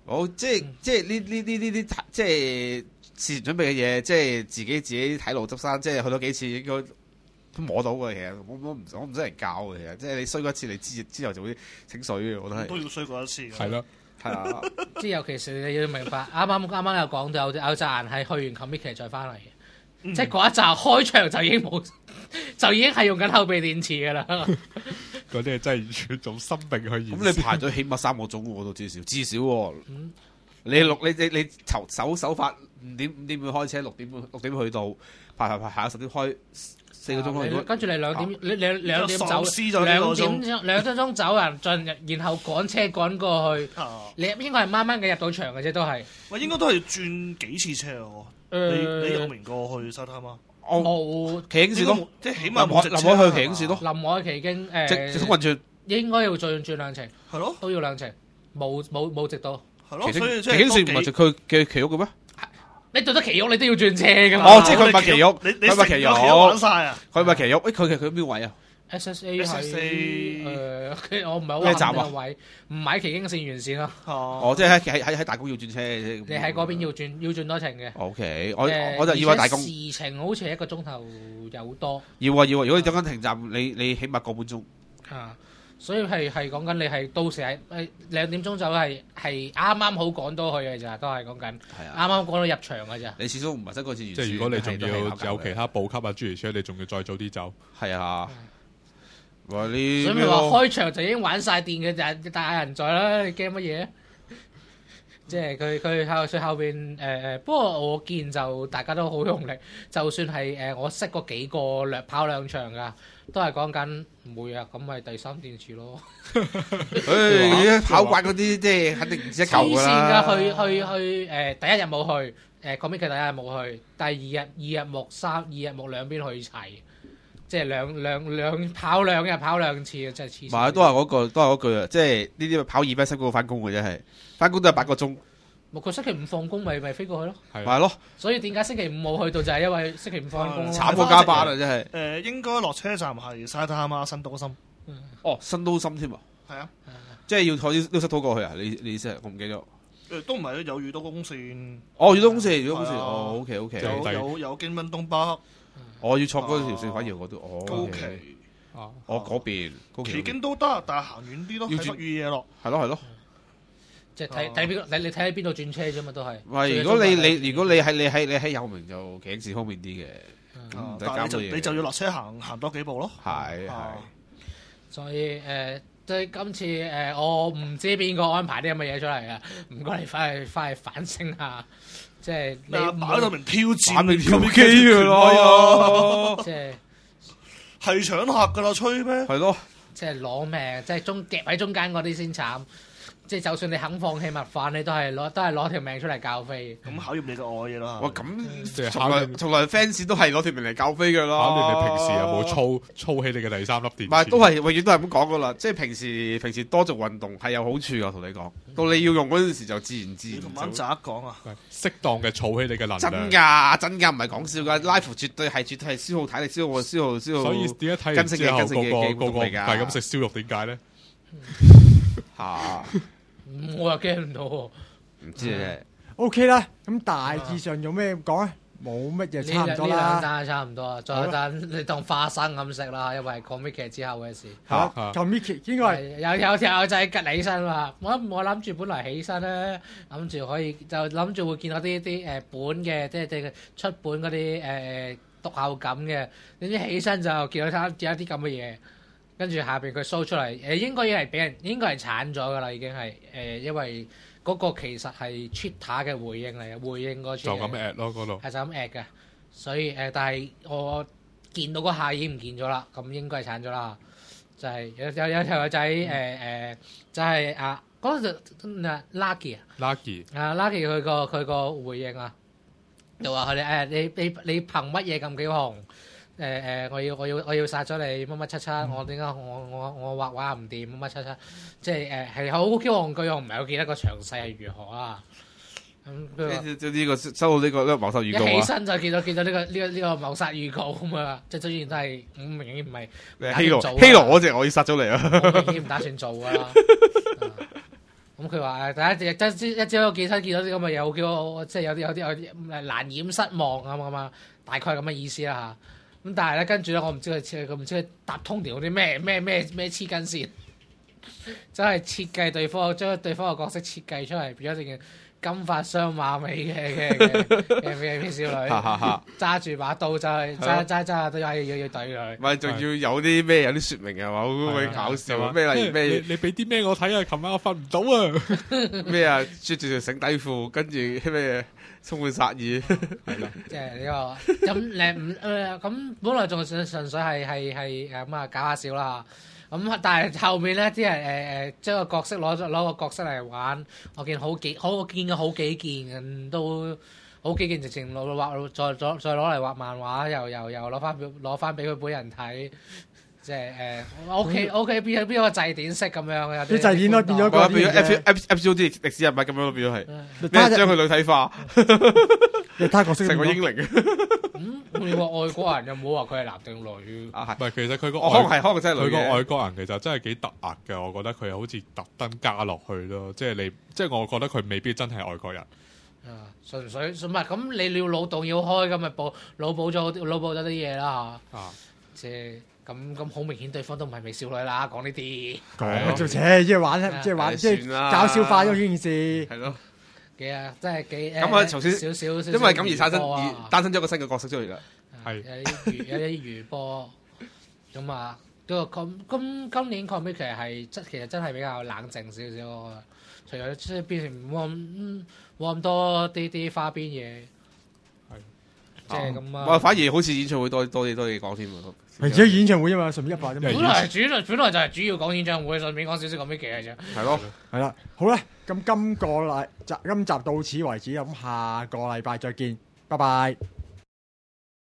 好，即係即係呢呢呢呢啲即係事前準備嘅嘢，即係自己自己睇路執生，即係去咗幾次應該都摸到嘅。其實我我唔我唔使人教嘅，其實即係你衰過一次，你之之後就會醒水嘅。我覺得係都要衰過一次嘅。 係咯， 係啊， 即係尤其是你要明白，啱啱啱啱有講到有有隻人係去完 commit 期再翻嚟嘅， 嗯即係嗰一集開場就已經冇，就已經係用緊後備電池㗎啦。 嗰啲係真係完全用生命去演。 咁你排咗起碼三個鐘喎，都至少至少喎。 嗯你六你你你手手手法五點五點半開車，六點六點去到排排排排十點開四個鐘開。 你跟住你兩點，你你兩點走， 喪屍咗呢兩個鐘點兩分鐘走人進，然後趕車趕過去， 啊你應該係掹掹嘅入到場嘅啫，都係。 喂，應該都係轉幾次車喎。你你有明過去沙灘嗎？ 我冇騎警線咯， 即係起碼臨海冇直車臨海去騎警線咯， 臨海期經直誒直通運轉。 應該要再轉兩程， 係咯都要兩程，冇冇冇直到。 係咯， 騎所以即警騎警線唔係係直佢嘅騎屋嘅咩？ 你到得奇屋，你都要轉車㗎嘛？ 哦即係佢唔係騎屋你你佢唔係騎成個屋玩晒啊！ 佢唔係騎屋，誒佢佢佢邊位啊？ S S A 係 S S A 誒，我唔係好咩站啊肯定個位，唔喺奇經線沿線咯。 哦， 哦，即係喺喺喺喺大公要轉車。你你喺嗰邊要轉要轉多程嘅。 O K，我誒我就以為大公而且時程好似係一個鐘頭有多要啊要啊！如果你等緊停站，你你起碼個半鐘。 啊，所以係係講緊你係到時係誒兩點鐘走係係啱啱好趕到去嘅咋，都係講緊係啊， 啱啱趕到入場嘅咋。 你始終唔係得嗰次完。 即係如果你仲要有其他他補給啊諸如此類，你仲要再早啲走。 係啊，話你所以咪話開場就已經玩晒電嘅就大人在啦，你驚乜嘢？即係佢佢後佢後邊誒誒，不過我見就大家都好用力，就算係誒、呃、我識嗰幾個略跑兩場噶，都係講緊唔會啊，咁咪第三電池咯。 誒跑慣嗰啲即係肯定唔止一嚿黐線㗎啦。 㗎，去去去誒、呃、第一日冇去，誒講邊嘅第一日冇去，第二日二日木三二日木兩邊去齊，即係兩兩兩跑兩日跑兩次啊！真係黐線。 唔係都係嗰句都係嗰句啊！即係呢啲跑二班辛苦過翻工嘅真係，翻工都係八個鐘， 冇佢星期五放工咪咪飛過去咯。 係咪係咯， 所以點解星期五冇去到就係因為星期五放工啊嘛。 慘過加班啊真係。 誒應該落車站係沙灘啊、新都心。 哦，新都心添啊， 係啊， 即係要坐啲溜失拖過去啊？你你意思係我唔記得咗。 誒都唔係有遇到公線， 哦，遇到公司，遇到公司， 係啊哦，OK 有 OK， 就有有京賓東北、 我要坐嗰條線，反而我都，哦高 OK 崎、 啊， 我嗰邊高崎旗嗰邊經都得，但係行遠啲咯， 要轉喺北雨嘢落。 係咯係咯。 即係睇睇邊個，你你睇喺邊度轉車啫嘛，都係。 喂，如果你你如果你喺你喺你喺有名就騎士方便啲嘅，咁啊唔使但係你就搞到嘢。 你就要落車行行多幾步咯。 係係啊所以誒，即係今次誒，我唔知邊個安排啲咁嘅嘢出嚟啊！唔該你翻去翻去反省下，即係你你擺到明挑戰， 擺明挑機㗎咯， 即係係搶客㗎啦，吹咩？ 係咯， 即係攞命，即係中夾喺中間嗰啲先慘。即係就算你肯放棄物飯，你都係攞都係攞條命出嚟教飛。 咁考驗你嘅愛嘢啦。 哇咁從來即係考驗從來 fans 都係攞條命嚟教飛㗎啦。 考驗你平時有冇操操起你嘅第三粒電池？ 唔係都係永遠都係咁講㗎啦，即係平時平時多做運動係有好處㗎，同你講。到你要用嗰陣時就自然自然你同晚就。 渣講啊， 係適當嘅儲起你嘅能真量。 㗎，真㗎，唔係講笑㗎。live 絕對係絕對係消耗體力、消耗消耗消耗。 所以點解睇完之後跟食嘅跟食嘅個個個個記錄嚟㗎係咁食燒肉？點解咧？ 嚇我又驚唔到喎。 唔知啊， O K 啦，咁大致上有咩講啊？冇乜嘢， 呢差唔多兩呢兩啦。 單係差唔多啊，再有單你當花生咁食啦，因為係 comic 劇之後嘅事。 嚇啊咁 Micky 應該係係有有條友仔趌起身話：我我諗住本來起身咧，諗住可以就諗住會見到啲啲誒本嘅，即係即係出本嗰啲誒讀後感嘅，點知起身就見到睇見一啲咁嘅嘢，跟住下邊佢 show 出嚟，誒應該係俾人應該係鏟咗噶啦，已經係誒，因為嗰個其實係 Twitter 嘅回應嚟嘅，回應個 tweet 就咁 at 咯嗰度。 係就咁 at 嘅，所以誒，但係我見到嗰下已經唔見咗啦，咁應該係鏟咗啦。就係有有有條友仔誒誒，就係啊嗰陣嗱 Lucky 啊， Lucky 啊 Lucky 佢個佢個回應啊，就話佢哋誒你你你憑乜嘢咁幾紅？誒誒，我要我要我要殺咗你乜乜七七，我點解我我我畫畫唔掂乜乜七七？即係誒係好 Q 戇居，我唔係好記得個詳細係如何啊。咁佢話呢呢個收到呢個呢個謀殺預一告啊！ 起身就見到見到呢個呢個呢個謀殺預告咁啊！即係雖然都係咁明顯唔係希羅做啊希羅嗰只我要殺咗你啊！ 我明顯唔打算做噶啦。啊咁咁佢話誒，第一隻一朝早起身見到啲咁嘅嘢，叫我即係有啲有啲有啲誒難掩失望咁咁啊，大概咁嘅意思啦嚇。咁但係咧跟住咧，我唔知佢佢唔知佢搭通條啲咩咩咩咩黐筋線，真係設計對方將對方嘅角色設計出嚟，變咗件金髮雙馬尾嘅嘅嘅嘅嘅少女，揸住把刀就係揸揸揸都係要要對佢。 唔係仲要有啲咩有啲説明係嘛？好鬼搞笑咩？例如咩？ 你你俾啲咩我睇啊？琴晚我瞓唔到啊！ 咩啊？著住條繩底褲，跟住咩充滿殺意，係咯。 即係呢個咁誒唔誒咁，本來仲純純粹係係係誒咁啊搞下笑啦。咁但係後面咧啲人誒誒將個角色攞咗攞個角色嚟玩，我見好幾好我見過好幾件嘅都好幾件直情攞畫再再再攞嚟畫漫畫，又又又攞翻攞翻俾佢本人睇，即係誒 OK OK 邊邊個祭典式咁樣嘅， 啲祭典都變咗個變咗 F F F O D 歷史人物咁樣咯，變咗係咩將佢女體化， 你睇角色成個英靈。 咁你話外國人又冇話佢係男定女？ 啊唔係，其實佢個可能係可能真係佢女嘅個外國人其實真係幾突兀嘅，我覺得佢好似特登加落去咯，即係你即係我覺得佢未必真係外國人。 啊，純粹唔係咁，你要腦洞要開咁咪補腦補咗腦補咗啲嘢啦嚇。啊，即係咁咁好明顯，對方都唔係美少女啦，講呢啲。 講做扯，即係玩，即係玩，即係搞笑化咗呢件事。 係咯。 幾啊，真係幾咁啊，頭先少少， 因為咁而產生而誕生咗個新嘅角色出嚟㗎。 係有啲餘有啲餘波咁啊，都今今今年 comic 其實係真其實真係比較冷靜少少，我覺得。除咗即係變成冇咁冇咁多啲啲花邊嘢， 係即係咁啊。 哇！反而好似演唱會多多啲多嘢講添喎。 係只演唱會啫嘛，順便一百啫嘛。 本來主本來就係主要講演唱會，順便講少少講咩嘅啫。 係咯， 係啦，好啦，咁今個禮集今集到此為止，咁下個禮拜再見，拜拜。